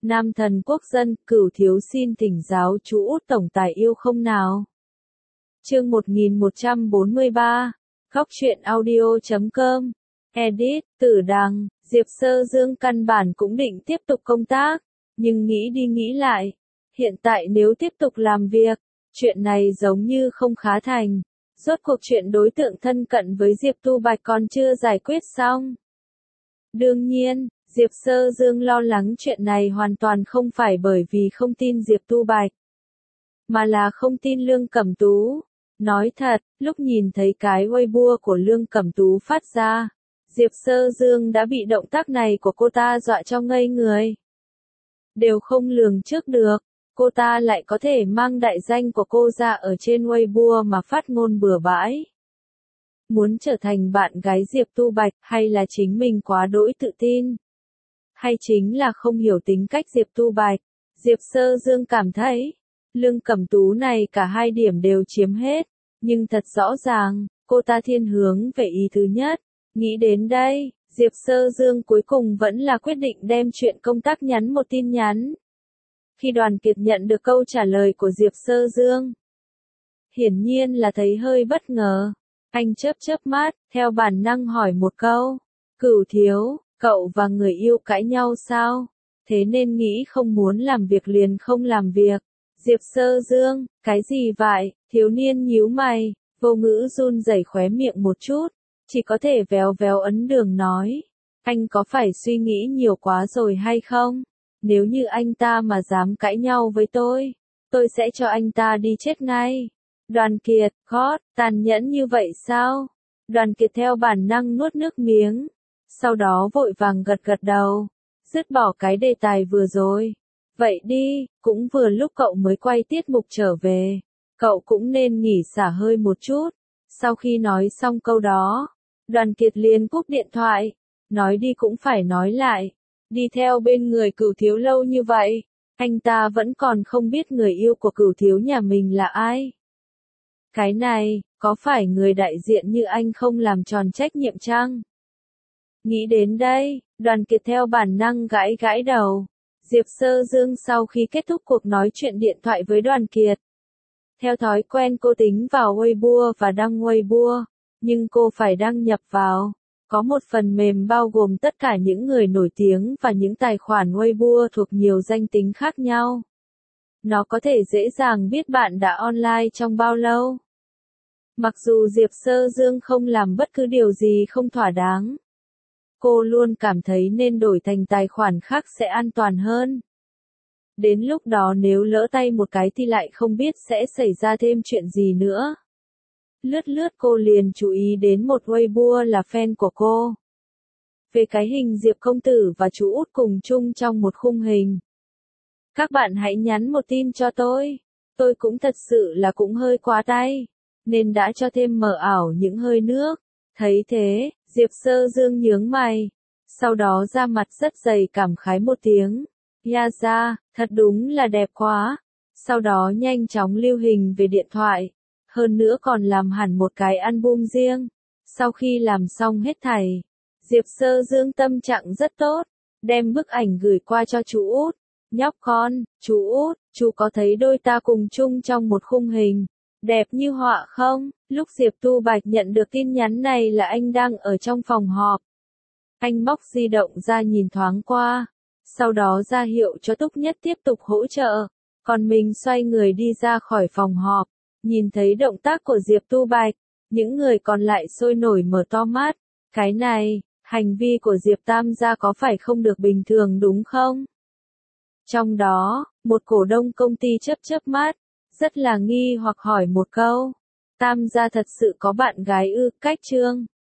Nam thần quốc dân, Cửu thiếu xin thỉnh giáo chú Út tổng tài yêu không nào. Chương 1143, Góc truyện audio.com, Edit, Tử Đằng, Diệp Sơ Dương căn bản cũng định tiếp tục công tác, nhưng nghĩ đi nghĩ lại, hiện tại nếu tiếp tục làm việc, chuyện này giống như không khá thành, rốt cuộc chuyện đối tượng thân cận với Diệp Tu Bạch còn chưa giải quyết xong. Đương nhiên, Diệp Sơ Dương lo lắng chuyện này hoàn toàn không phải bởi vì không tin Diệp Tu Bạch, mà là không tin Lương Cẩm Tú. Nói thật, lúc nhìn thấy cái Weibo của Lương Cẩm Tú phát ra, Diệp Sơ Dương đã bị động tác này của cô ta dọa cho ngây người. Đều không lường trước được, cô ta lại có thể mang đại danh của cô ra ở trên Weibo mà phát ngôn bừa bãi. Muốn trở thành bạn gái Diệp Tu Bạch hay là chính mình quá đỗi tự tin? Hay chính là không hiểu tính cách Diệp Tu Bạch? Diệp Sơ Dương cảm thấy, Lương Cẩm Tú này cả hai điểm đều chiếm hết, nhưng thật rõ ràng, cô ta thiên hướng về ý thứ nhất. Nghĩ đến đây, Diệp Sơ Dương cuối cùng vẫn là quyết định đem chuyện công tác nhắn một tin nhắn. Khi Đoàn Kiệt nhận được câu trả lời của Diệp Sơ Dương, hiển nhiên là thấy hơi bất ngờ. Anh chớp chớp mắt, theo bản năng hỏi một câu, Cửu thiếu, cậu và người yêu cãi nhau sao? Thế nên nghĩ không muốn làm việc liền không làm việc. Diệp Sơ Dương, cái gì vậy? Thiếu niên nhíu mày, vô ngữ run rẩy khóe miệng một chút, chỉ có thể véo véo ấn đường nói, anh có phải suy nghĩ nhiều quá rồi hay không? Nếu như anh ta mà dám cãi nhau với tôi sẽ cho anh ta đi chết ngay. Đoàn Kiệt, God, tàn nhẫn như vậy sao? Đoàn Kiệt theo bản năng nuốt nước miếng, sau đó vội vàng gật gật đầu, dứt bỏ cái đề tài vừa rồi. Vậy đi, cũng vừa lúc cậu mới quay tiết mục trở về, cậu cũng nên nghỉ xả hơi một chút. Sau khi nói xong câu đó, Đoàn Kiệt liền cúp điện thoại, nói đi cũng phải nói lại, đi theo bên người Cửu thiếu lâu như vậy, anh ta vẫn còn không biết người yêu của Cửu thiếu nhà mình là ai. Cái này, có phải người đại diện như anh không làm tròn trách nhiệm chăng? Nghĩ đến đây, Đoàn Kiệt theo bản năng gãi gãi đầu. Diệp Sơ Dương sau khi kết thúc cuộc nói chuyện điện thoại với Đoàn Kiệt, theo thói quen cô tính vào Weibo và đăng Weibo, nhưng cô phải đăng nhập vào. Có một phần mềm bao gồm tất cả những người nổi tiếng và những tài khoản Weibo thuộc nhiều danh tính khác nhau. Nó có thể dễ dàng biết bạn đã online trong bao lâu. Mặc dù Diệp Sơ Dương không làm bất cứ điều gì không thỏa đáng, cô luôn cảm thấy nên đổi thành tài khoản khác sẽ an toàn hơn. Đến lúc đó nếu lỡ tay một cái thì lại không biết sẽ xảy ra thêm chuyện gì nữa. Lướt lướt cô liền chú ý đến một Weibo là fan của cô. Về cái hình Diệp công tử và chú Út cùng chung trong một khung hình. Các bạn hãy nhắn một tin cho tôi cũng thật sự là cũng hơi quá tay, nên đã cho thêm mờ ảo những hơi nước. Thấy thế, Diệp Sơ Dương nhướng mày, sau đó ra mặt rất dày cảm khái một tiếng. Ya ra, thật đúng là đẹp quá. Sau đó nhanh chóng lưu hình về điện thoại, hơn nữa còn làm hẳn một cái album riêng. Sau khi làm xong hết thảy, Diệp Sơ Dương tâm trạng rất tốt, đem bức ảnh gửi qua cho chú Út. Nhóc con, chú Út, chú có thấy đôi ta cùng chung trong một khung hình, đẹp như họa không? Lúc Diệp Tu Bạch nhận được tin nhắn này là anh đang ở trong phòng họp. Anh móc di động ra nhìn thoáng qua, sau đó ra hiệu cho Túc Nhất tiếp tục hỗ trợ, còn mình xoay người đi ra khỏi phòng họp. Nhìn thấy động tác của Diệp Tu Bạch, những người còn lại sôi nổi mở to mắt. Cái này, hành vi của Diệp Tam gia có phải không được bình thường đúng không? Trong đó, một cổ đông công ty chớp chớp mắt, rất là nghi hoặc hỏi một câu. Tam gia thật sự có bạn gái ư? Cách Trương